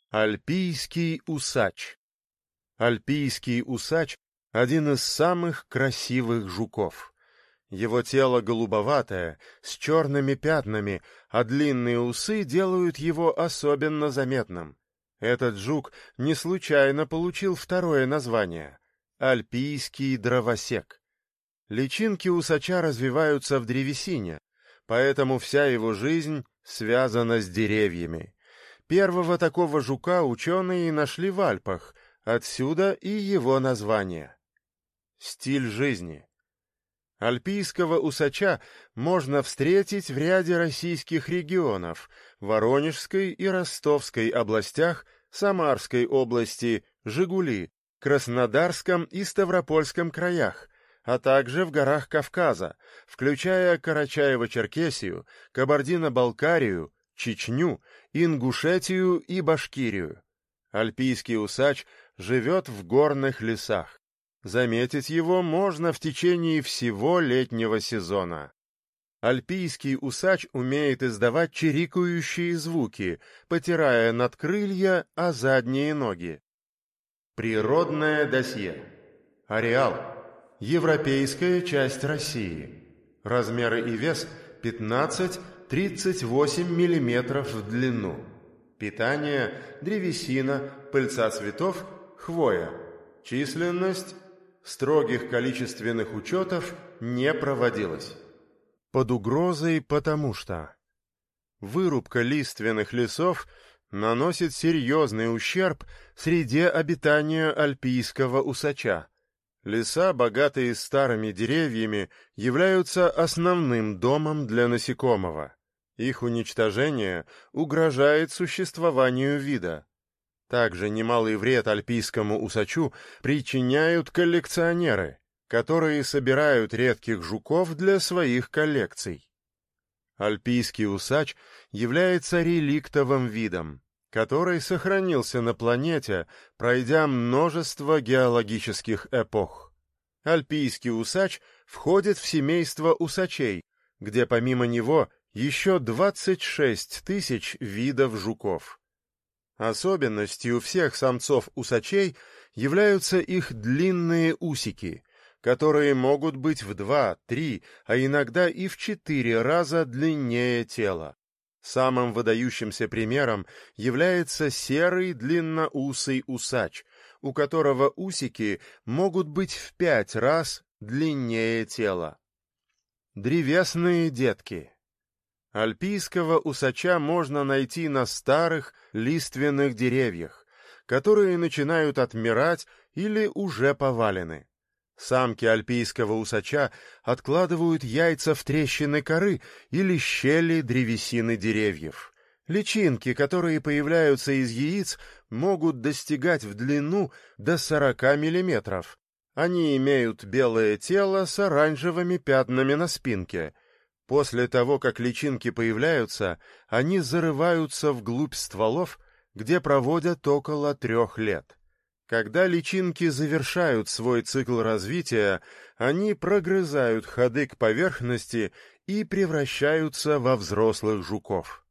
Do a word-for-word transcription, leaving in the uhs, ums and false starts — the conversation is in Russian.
Альпийский усач. Альпийский усач — один из самых красивых жуков. Его тело голубоватое, с черными пятнами, а длинные усы делают его особенно заметным. Этот жук не случайно получил второе название — альпийский дровосек. Личинки усача развиваются в древесине, поэтому вся его жизнь связана с деревьями. Первого такого жука ученые нашли в Альпах, отсюда и его название. Стиль жизни. Альпийского усача можно встретить в ряде российских регионов: Воронежской и Ростовской областях, Самарской области, Жигули, Краснодарском и Ставропольском краях, а также в горах Кавказа, включая Карачаево-Черкесию, Кабардино-Балкарию, Чечню, Ингушетию и Башкирию. Альпийский усач живет в горных лесах. Заметить его можно в течение всего летнего сезона. Альпийский усач умеет издавать чирикающие звуки, потирая надкрылья о задние ноги. Природное досье. Ареал. Европейская часть России. Размеры и вес пятнадцать — тридцать восемь миллиметров в длину. Питание – древесина, пыльца цветов, хвоя. Численность – строгих количественных учетов не проводилось. Под угрозой потому что вырубка лиственных лесов наносит серьезный ущерб среде обитания альпийского усача. Леса, богатые старыми деревьями, являются основным домом для насекомого. Их уничтожение угрожает существованию вида. Также немалый вред альпийскому усачу причиняют коллекционеры, которые собирают редких жуков для своих коллекций. Альпийский усач является реликтовым видом, который сохранился на планете, пройдя множество геологических эпох. Альпийский усач входит в семейство усачей, где помимо него еще двадцать шесть тысяч видов жуков. Особенностью всех самцов-усачей являются их длинные усики, которые могут быть в два, три, а иногда и в четыре раза длиннее тела. Самым выдающимся примером является серый длинноусый усач, у которого усики могут быть в пять раз длиннее тела. Древесные детки. Альпийского усача можно найти на старых лиственных деревьях, которые начинают отмирать или уже повалены. Самки альпийского усача откладывают яйца в трещины коры или щели древесины деревьев. Личинки, которые появляются из яиц, могут достигать в длину до сорока миллиметров. Они имеют белое тело с оранжевыми пятнами на спинке. После того, как личинки появляются, они зарываются вглубь стволов, где проводят около трех лет. Когда личинки завершают свой цикл развития, они прогрызают ходы к поверхности и превращаются во взрослых жуков.